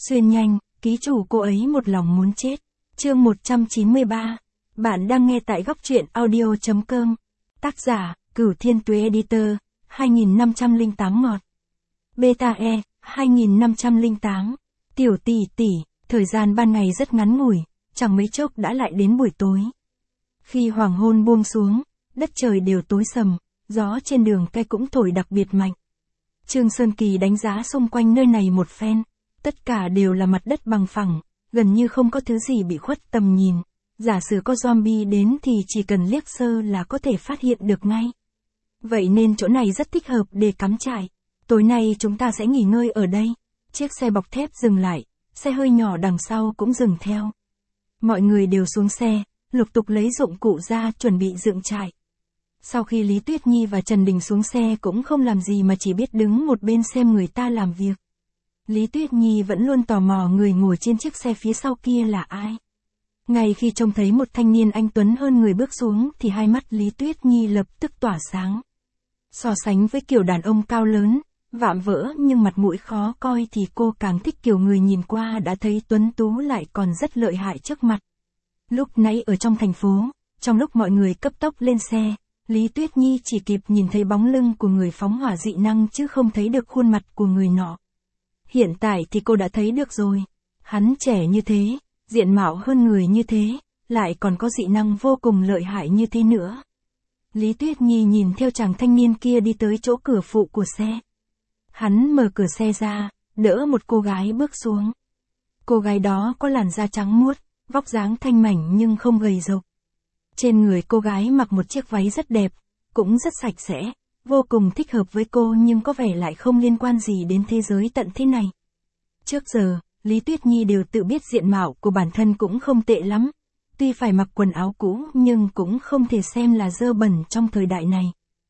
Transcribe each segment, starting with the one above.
Xuyên nhanh, ký chủ cô ấy một lòng muốn chết. Chương 193. Bạn đang nghe tại góc truyện audio.com. Tác giả, Cửu Thiên Tuế Editor, 2508 ngọt. Beta E, 2508. Tiểu tỷ tỷ, thời gian ban ngày rất ngắn ngủi, chẳng mấy chốc đã lại đến buổi tối. Khi hoàng hôn buông xuống, đất trời đều tối sầm, gió trên đường cây cũng thổi đặc biệt mạnh. Trương Sơn Kỳ đánh giá xung quanh nơi này một phen, tất cả đều là mặt đất bằng phẳng, gần như không có thứ gì bị khuất tầm nhìn. Giả sử có zombie đến thì chỉ cần liếc sơ là có thể phát hiện được ngay. Vậy nên chỗ này rất thích hợp để cắm trại. Tối nay chúng ta sẽ nghỉ ngơi ở đây. Chiếc xe bọc thép dừng lại, xe hơi nhỏ đằng sau cũng dừng theo. Mọi người đều xuống xe, lục tục lấy dụng cụ ra chuẩn bị dựng trại. Sau khi Lý Tuyết Nhi và Trần Đình xuống xe cũng không làm gì mà chỉ biết đứng một bên xem người ta làm việc. Lý Tuyết Nhi vẫn luôn tò mò người ngồi trên chiếc xe phía sau kia là ai. Ngay khi trông thấy một thanh niên anh tuấn hơn người bước xuống thì hai mắt Lý Tuyết Nhi lập tức tỏa sáng. So sánh với kiểu đàn ông cao lớn, vạm vỡ nhưng mặt mũi khó coi thì cô càng thích kiểu người nhìn qua đã thấy tuấn tú lại còn rất lợi hại trước mặt. Lúc nãy ở trong thành phố, trong lúc mọi người cấp tốc lên xe, Lý Tuyết Nhi chỉ kịp nhìn thấy bóng lưng của người phóng hỏa dị năng chứ không thấy được khuôn mặt của người nọ. Hiện tại thì cô đã thấy được rồi. Hắn trẻ như thế, diện mạo hơn người như thế, lại còn có dị năng vô cùng lợi hại như thế nữa. Lý Tuyết Nhi nhìn theo chàng thanh niên kia đi tới chỗ cửa phụ của xe. Hắn mở cửa xe ra, đỡ một cô gái bước xuống. Cô gái đó có làn da trắng muốt, vóc dáng thanh mảnh nhưng không gầy rộc. Trên người cô gái mặc một chiếc váy rất đẹp, cũng rất sạch sẽ, vô cùng thích hợp với cô nhưng có vẻ lại không liên quan gì đến thế giới tận thế này. Trước giờ, Lý Tuyết Nhi đều tự biết diện mạo của bản thân cũng không tệ lắm. Tuy phải mặc quần áo cũ nhưng cũng không thể xem là dơ bẩn trong thời đại này.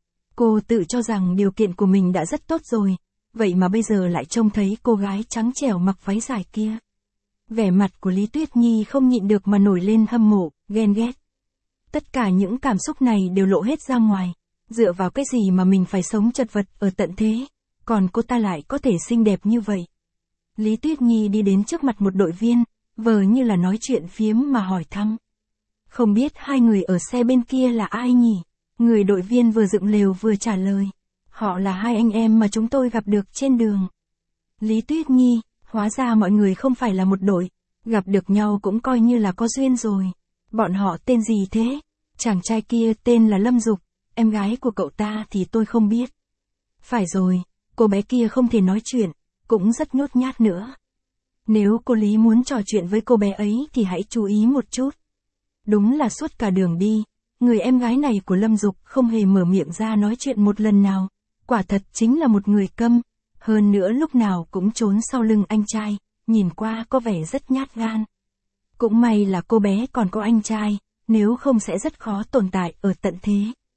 Cô tự cho rằng điều kiện của mình đã rất tốt rồi, vậy mà bây giờ lại trông thấy cô gái trắng trẻo mặc váy dài kia. Vẻ mặt của Lý Tuyết Nhi không nhịn được mà nổi lên hâm mộ, ghen ghét. Tất cả những cảm xúc này đều lộ hết ra ngoài. Dựa vào cái gì mà mình phải sống chật vật ở tận thế, còn cô ta lại có thể xinh đẹp như vậy. Lý Tuyết Nhi đi đến trước mặt một đội viên, vờ như là nói chuyện phiếm mà hỏi thăm. Không biết hai người ở xe bên kia là ai nhỉ? Người đội viên vừa dựng lều vừa trả lời. Họ là hai anh em mà chúng tôi gặp được trên đường. Lý Tuyết Nhi, hóa ra mọi người không phải là một đội, gặp được nhau cũng coi như là có duyên rồi. Bọn họ tên gì thế? Chàng trai kia tên là Lâm Dục, em gái của cậu ta thì tôi không biết. Phải rồi, cô bé kia không thể nói chuyện, cũng rất nhút nhát nữa. Nếu cô Lý muốn trò chuyện với cô bé ấy thì hãy chú ý một chút. Đúng là suốt cả đường đi, người em gái này của Lâm Dục không hề mở miệng ra nói chuyện một lần nào. Quả thật chính là một người câm, hơn nữa lúc nào cũng trốn sau lưng anh trai, nhìn qua có vẻ rất nhát gan. Cũng may là cô bé còn có anh trai, nếu không sẽ rất khó tồn tại ở tận thế.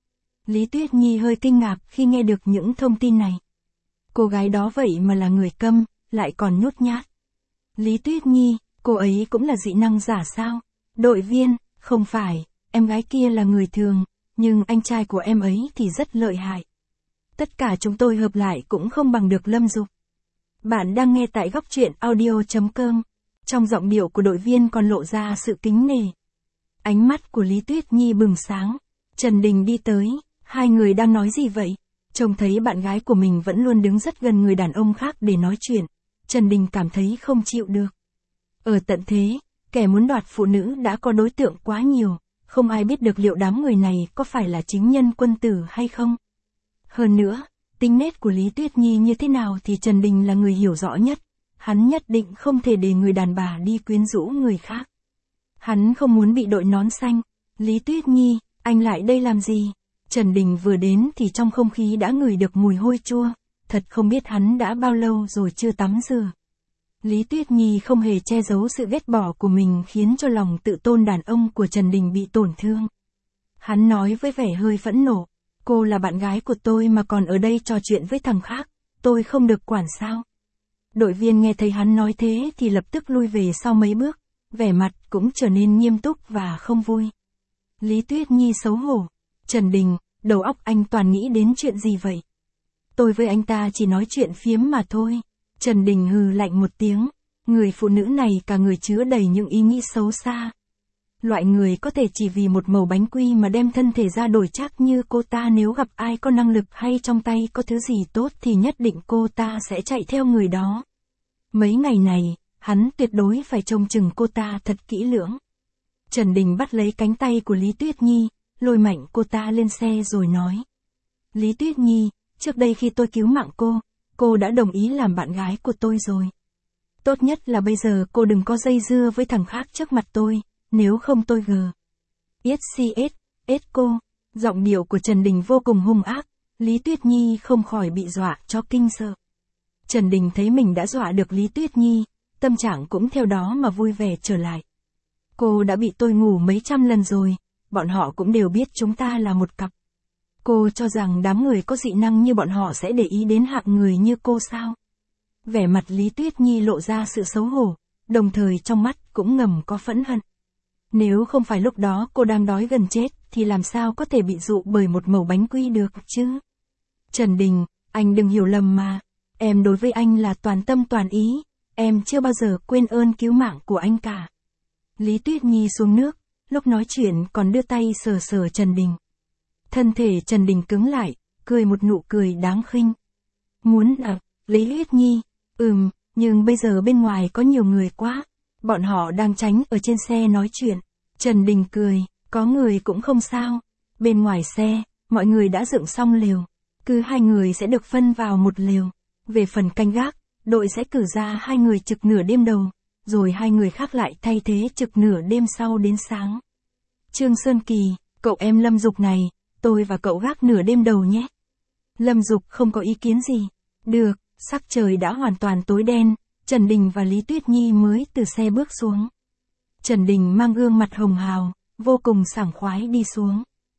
Lý Tuyết Nhi hơi kinh ngạc khi nghe được những thông tin này. Cô gái đó vậy mà là người câm, lại còn nhút nhát. Lý Tuyết Nhi, cô ấy cũng là dị năng giả sao? Đội viên, không phải, em gái kia là người thường, nhưng anh trai của em ấy thì rất lợi hại. Tất cả chúng tôi hợp lại cũng không bằng được Lâm Dục. Bạn đang nghe tại góc truyện audio.com. Trong giọng điệu của đội viên còn lộ ra sự kính nể. Ánh mắt của Lý Tuyết Nhi bừng sáng. Trần Đình đi tới, hai người đang nói gì vậy? Trông thấy bạn gái của mình vẫn luôn đứng rất gần người đàn ông khác để nói chuyện. Trần Đình cảm thấy không chịu được. Ở tận thế, kẻ muốn đoạt phụ nữ đã có đối tượng quá nhiều, không ai biết được liệu đám người này có phải là chính nhân quân tử hay không. Hơn nữa, tính nết của Lý Tuyết Nhi như thế nào thì Trần Đình là người hiểu rõ nhất. Hắn nhất định không thể để người đàn bà đi quyến rũ người khác. Hắn không muốn bị đội nón xanh. Lý Tuyết Nhi, anh lại đây làm gì? Trần Đình vừa đến thì trong không khí đã ngửi được mùi hôi chua. Thật không biết hắn đã bao lâu rồi chưa tắm rửa. Lý Tuyết Nhi không hề che giấu sự ghét bỏ của mình khiến cho lòng tự tôn đàn ông của Trần Đình bị tổn thương. Hắn nói với vẻ hơi phẫn nộ. Cô là bạn gái của tôi mà còn ở đây trò chuyện với thằng khác. Tôi không được quản sao? Đội viên nghe thấy hắn nói thế thì lập tức lui về sau mấy bước. Vẻ mặt cũng trở nên nghiêm túc và không vui. Lý Tuyết Nhi xấu hổ. Trần Đình, đầu óc anh toàn nghĩ đến chuyện gì vậy? Tôi với anh ta chỉ nói chuyện phiếm mà thôi. Trần Đình hừ lạnh một tiếng. Người phụ nữ này cả người chứa đầy những ý nghĩ xấu xa. Loại người có thể chỉ vì một mẩu bánh quy mà đem thân thể ra đổi trác như cô ta, nếu gặp ai có năng lực hay trong tay có thứ gì tốt thì nhất định cô ta sẽ chạy theo người đó. Mấy ngày này, hắn tuyệt đối phải trông chừng cô ta thật kỹ lưỡng. Trần Đình bắt lấy cánh tay của Lý Tuyết Nhi, lôi mạnh cô ta lên xe rồi nói. Lý Tuyết Nhi, trước đây khi tôi cứu mạng cô đã đồng ý làm bạn gái của tôi rồi. Tốt nhất là bây giờ cô đừng có dây dưa với thằng khác trước mặt tôi, nếu không tôi SCS cô. Giọng điệu của Trần Đình vô cùng hung ác, Lý Tuyết Nhi không khỏi bị dọa cho kinh sợ. Trần Đình thấy mình đã dọa được Lý Tuyết Nhi, tâm trạng cũng theo đó mà vui vẻ trở lại. Cô đã bị tôi ngủ mấy trăm lần rồi, bọn họ cũng đều biết chúng ta là một cặp. Cô cho rằng đám người có dị năng như bọn họ sẽ để ý đến hạng người như cô sao? Vẻ mặt Lý Tuyết Nhi lộ ra sự xấu hổ, đồng thời trong mắt cũng ngầm có phẫn hận. Nếu không phải lúc đó cô đang đói gần chết, thì làm sao có thể bị dụ bởi một mẩu bánh quy được chứ? Trần Đình, anh đừng hiểu lầm mà. Em đối với anh là toàn tâm toàn ý, em chưa bao giờ quên ơn cứu mạng của anh cả. Lý Tuyết Nhi xuống nước, lúc nói chuyện còn đưa tay sờ sờ Trần Đình. Thân thể Trần Đình cứng lại, cười một nụ cười đáng khinh. Muốn Lý Tuyết Nhi, nhưng bây giờ bên ngoài có nhiều người quá, bọn họ đang tránh ở trên xe nói chuyện. Trần Đình cười, có người cũng không sao. Bên ngoài xe, mọi người đã dựng xong lều. Cứ 2 người sẽ được phân vào một lều. Về phần canh gác, đội sẽ cử ra 2 người trực nửa đêm đầu, rồi 2 người khác lại thay thế trực nửa đêm sau đến sáng. Trương Sơn Kỳ, cậu em Lâm Dục này, tôi và cậu gác nửa đêm đầu nhé. Lâm Dục không có ý kiến gì. Được, sắc trời đã hoàn toàn tối đen, Trần Đình và Lý Tuyết Nhi mới từ xe bước xuống. Trần Đình mang gương mặt hồng hào, vô cùng sảng khoái đi xuống.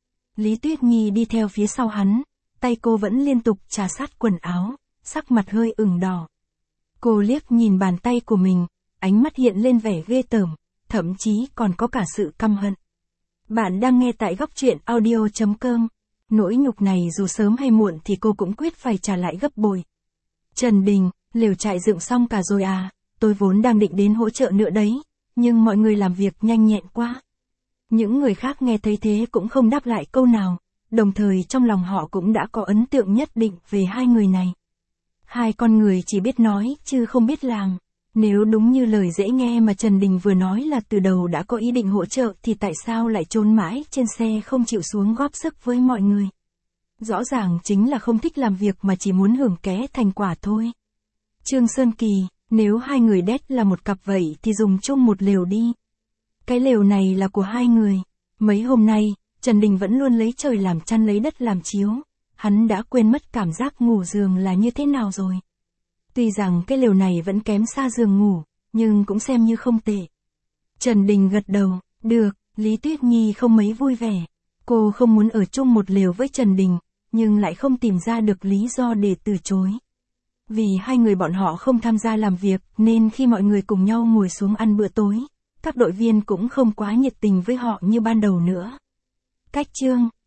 Lý Tuyết Nhi đi theo phía sau hắn, tay cô vẫn liên tục chà sát quần áo, sắc mặt hơi ửng đỏ. Cô liếc nhìn bàn tay của mình, ánh mắt hiện lên vẻ ghê tởm, thậm chí còn có cả sự căm hận. Bạn đang nghe tại góc truyện audio.com. Nỗi nhục này dù sớm hay muộn thì cô cũng quyết phải trả lại gấp bội. Trần Đình, lều trại dựng xong cả rồi à? Tôi vốn đang định đến hỗ trợ nữa đấy, nhưng mọi người làm việc nhanh nhẹn quá. Những người khác nghe thấy thế cũng không đáp lại câu nào, đồng thời trong lòng họ cũng đã có ấn tượng nhất định về 2 người này. 2 con người chỉ biết nói chứ không biết làm. Nếu đúng như lời dễ nghe mà Trần Đình vừa nói là từ đầu đã có ý định hỗ trợ thì tại sao lại trốn mãi trên xe không chịu xuống góp sức với mọi người? Rõ ràng chính là không thích làm việc mà chỉ muốn hưởng ké thành quả thôi. Trương Sơn Kỳ, nếu 2 người đét là một cặp vậy thì dùng chung một lều đi. Cái lều này là của 2 người. Mấy hôm nay, Trần Đình vẫn luôn lấy trời làm chăn lấy đất làm chiếu. Hắn đã quên mất cảm giác ngủ giường là như thế nào rồi. Tuy rằng cái lều này vẫn kém xa giường ngủ, nhưng cũng xem như không tệ. Trần Đình gật đầu, được. Lý Tuyết Nhi không mấy vui vẻ. Cô không muốn ở chung một lều với Trần Đình, nhưng lại không tìm ra được lý do để từ chối. Vì 2 người bọn họ không tham gia làm việc nên khi mọi người cùng nhau ngồi xuống ăn bữa tối, các đội viên cũng không quá nhiệt tình với họ như ban đầu nữa. Cách chương